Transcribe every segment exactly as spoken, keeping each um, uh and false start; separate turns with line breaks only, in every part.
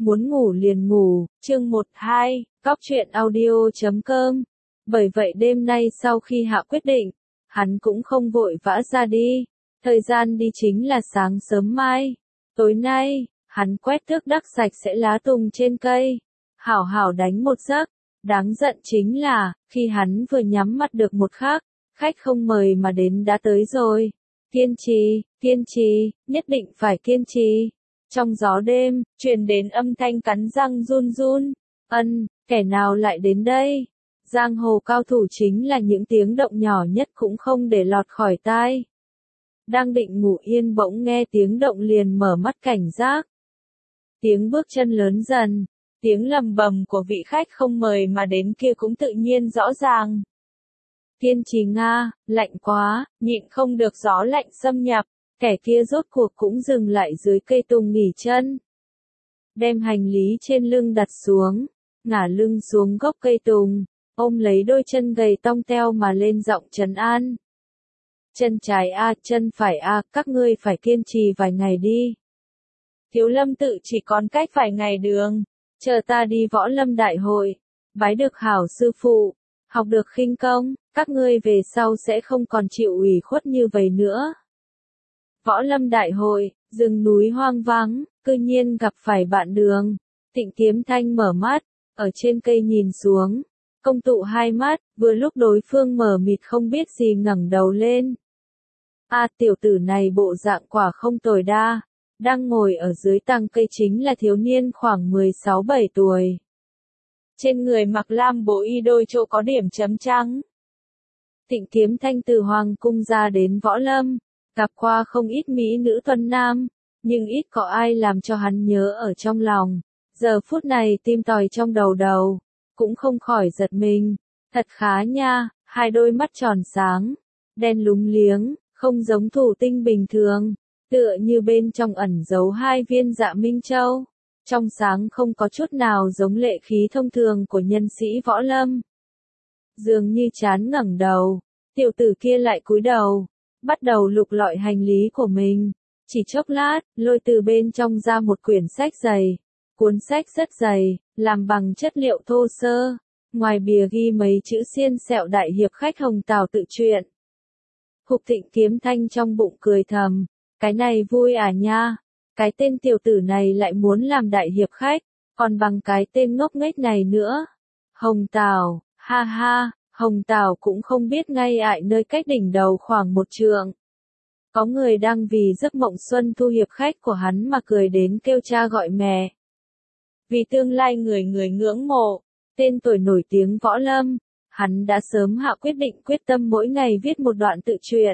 muốn ngủ liền ngủ, chương một hai, cóc truyện audio chấm com. Bởi vậy đêm nay sau khi hạ quyết định, hắn cũng không vội vã ra đi, thời gian đi chính là sáng sớm mai. Tối nay, hắn quét tước đắc sạch sẽ lá tùng trên cây, hảo hảo đánh một giấc. Đáng giận chính là, khi hắn vừa nhắm mắt được một khắc, khách không mời mà đến đã tới rồi. Kiên trì, kiên trì, nhất định phải kiên trì. Trong gió đêm, truyền đến âm thanh cắn răng run run. Ân, kẻ nào lại đến đây? Giang hồ cao thủ chính là những tiếng động nhỏ nhất cũng không để lọt khỏi tai. Đang định ngủ yên bỗng nghe tiếng động liền mở mắt cảnh giác. Tiếng bước chân lớn dần, tiếng lầm bầm của vị khách không mời mà đến kia cũng tự nhiên rõ ràng. Kiên trì Nga, lạnh quá, nhịn không được gió lạnh xâm nhập, kẻ kia rốt cuộc cũng dừng lại dưới cây tùng nghỉ chân. Đem hành lý trên lưng đặt xuống, ngả lưng xuống gốc cây tùng, ôm lấy đôi chân gầy tong teo mà lên giọng trấn an. Chân trái a, chân phải a, các ngươi phải kiên trì vài ngày đi. Thiếu Lâm tự chỉ còn cách vài ngày đường, chờ ta đi Võ Lâm đại hội, bái được hảo sư phụ, học được khinh công, các ngươi về sau sẽ không còn chịu ủy khuất như vậy nữa. Võ Lâm đại hội, rừng núi hoang vắng, cư nhiên gặp phải bạn đường. Tịnh Kiếm Thanh mở mắt, ở trên cây nhìn xuống, công tụ hai mắt, vừa lúc đối phương mở mịt không biết gì ngẩng đầu lên. A, tiểu tử này bộ dạng quả không tồi đa, đang ngồi ở dưới tàng cây chính là thiếu niên khoảng mười sáu bảy tuổi. Trên người mặc lam bộ y đôi chỗ có điểm chấm trắng. Tịnh Kiếm Thanh từ Hoàng cung ra đến Võ Lâm, gặp qua không ít mỹ nữ tuấn nam, nhưng ít có ai làm cho hắn nhớ ở trong lòng. Giờ phút này tim tòi trong đầu đầu, cũng không khỏi giật mình, thật khá nha, hai đôi mắt tròn sáng, đen lúng liếng, không giống thủy tinh bình thường, tựa như bên trong ẩn giấu hai viên dạ minh châu, trong sáng không có chút nào giống lệ khí thông thường của nhân sĩ Võ Lâm. Dường như chán ngẩng đầu, tiểu tử kia lại cúi đầu, bắt đầu lục lọi hành lý của mình, chỉ chốc lát, lôi từ bên trong ra một quyển sách dày. Cuốn sách rất dày, làm bằng chất liệu thô sơ, ngoài bìa ghi mấy chữ xiên xẹo đại hiệp khách Hồng Tào tự truyện. Hục Tịnh Kiếm Thanh trong bụng cười thầm, cái này vui à nha, cái tên tiểu tử này lại muốn làm đại hiệp khách, còn bằng cái tên ngốc nghếch này nữa. Hồng Tào, ha ha, Hồng Tào cũng không biết ngay ại nơi cách đỉnh đầu khoảng một trượng. Có người đang vì giấc mộng xuân thu hiệp khách của hắn mà cười đến kêu cha gọi mẹ. Vì tương lai người người ngưỡng mộ, tên tuổi nổi tiếng Võ Lâm, hắn đã sớm hạ quyết định quyết tâm mỗi ngày viết một đoạn tự truyện.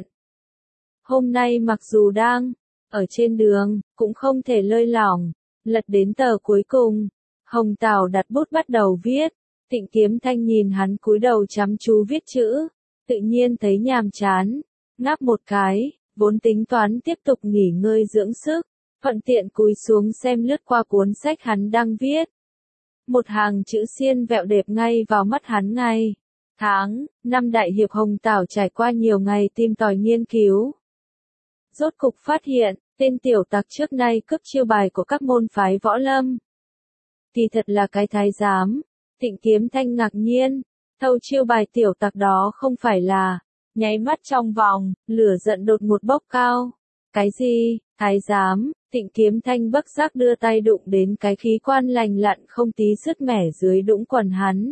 Hôm nay mặc dù đang ở trên đường, cũng không thể lơi lỏng, lật đến tờ cuối cùng, Hồng Tào đặt bút bắt đầu viết. Tịnh Kiếm Thanh nhìn hắn cúi đầu chăm chú viết chữ, tự nhiên thấy nhàm chán, ngáp một cái, vốn tính toán tiếp tục nghỉ ngơi dưỡng sức. Thuận tiện cúi xuống xem lướt qua cuốn sách hắn đang viết. Một hàng chữ xiên vẹo đẹp ngay vào mắt hắn ngày, tháng, năm đại hiệp Hồng Tào trải qua nhiều ngày tìm tòi nghiên cứu. Rốt cục phát hiện, tên tiểu tặc trước nay cướp chiêu bài của các môn phái Võ Lâm. Thì thật là cái thái giám. Tịnh Kiếm Thanh ngạc nhiên, thâu chiêu bài tiểu tặc đó không phải là, nháy mắt trong vòng, lửa giận đột ngột bốc cao. Cái gì, thái giám? Tịnh Kiếm Thanh bất giác đưa tay đụng đến cái khí quan lành lặn không tí sứt mẻ dưới đũng quần hắn.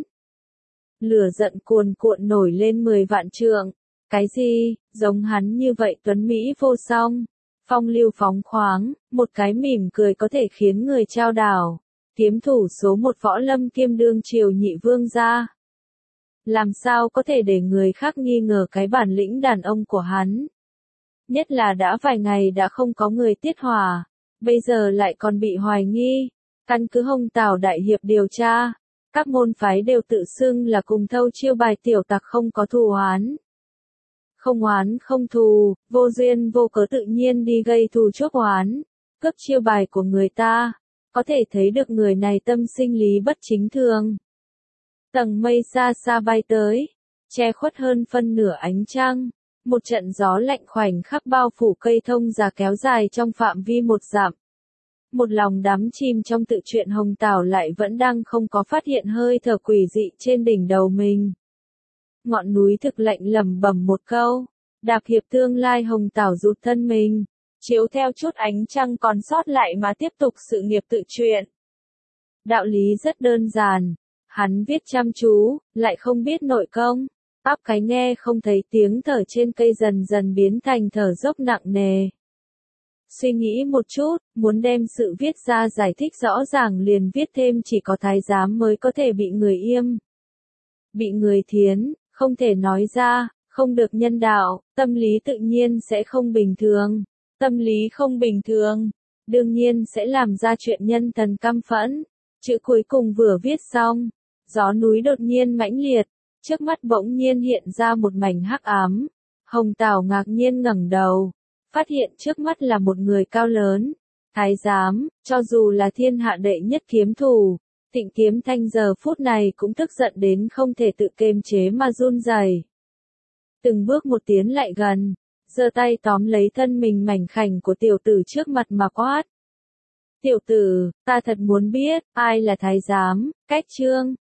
Lửa giận cuồn cuộn nổi lên mười vạn trượng. Cái gì, giống hắn như vậy tuấn Mỹ vô song, phong lưu phóng khoáng, một cái mỉm cười có thể khiến người trao đảo. Kiếm thủ số một Võ Lâm kiêm đương triều nhị vương gia. Làm sao có thể để người khác nghi ngờ cái bản lĩnh đàn ông của hắn? Nhất là đã vài ngày đã không có người tiết hỏa, bây giờ lại còn bị hoài nghi. Căn cứ Hồng Tào đại hiệp điều tra, các môn phái đều tự xưng là cùng thâu chiêu bài tiểu tặc không có thù oán. Không oán không thù, vô duyên vô cớ tự nhiên đi gây thù chuốc oán, cướp chiêu bài của người ta, có thể thấy được người này tâm sinh lý bất chính thường. Tầng mây xa xa bay tới, che khuất hơn phân nửa ánh trăng. Một trận gió lạnh khoảnh khắc bao phủ cây thông già kéo dài trong phạm vi một dặm. Một lòng đắm chìm trong tự truyện Hồng Tảo lại vẫn đang không có phát hiện hơi thở quỷ dị trên đỉnh đầu mình. Ngọn núi thực lạnh lẩm bẩm một câu. Đạp hiệp tương lai Hồng Tảo rụt thân mình, chiếu theo chút ánh trăng còn sót lại mà tiếp tục sự nghiệp tự truyện. Đạo lý rất đơn giản. Hắn viết chăm chú, lại không biết nội công. Áp cái nghe không thấy tiếng thở trên cây dần dần biến thành thở dốc nặng nề. Suy nghĩ một chút, muốn đem sự viết ra giải thích rõ ràng liền viết thêm chỉ có thái giám mới có thể bị người yêm. Bị người thiến, không thể nói ra, không được nhân đạo, tâm lý tự nhiên sẽ không bình thường. Tâm lý không bình thường, đương nhiên sẽ làm ra chuyện nhân thần căm phẫn. Chữ cuối cùng vừa viết xong, gió núi đột nhiên mãnh liệt, trước mắt bỗng nhiên hiện ra một mảnh hắc ám. Hồng Tảo ngạc nhiên ngẩng đầu, phát hiện trước mắt là một người cao lớn, thái giám, cho dù là thiên hạ đệ nhất kiếm thủ, Tịnh Kiếm Thanh giờ phút này cũng tức giận đến không thể tự kiềm chế mà run rẩy. Từng bước một tiến lại gần, giơ tay tóm lấy thân mình mảnh khảnh của tiểu tử trước mặt mà quát. Tiểu tử, ta thật muốn biết, ai là thái giám, cách trương.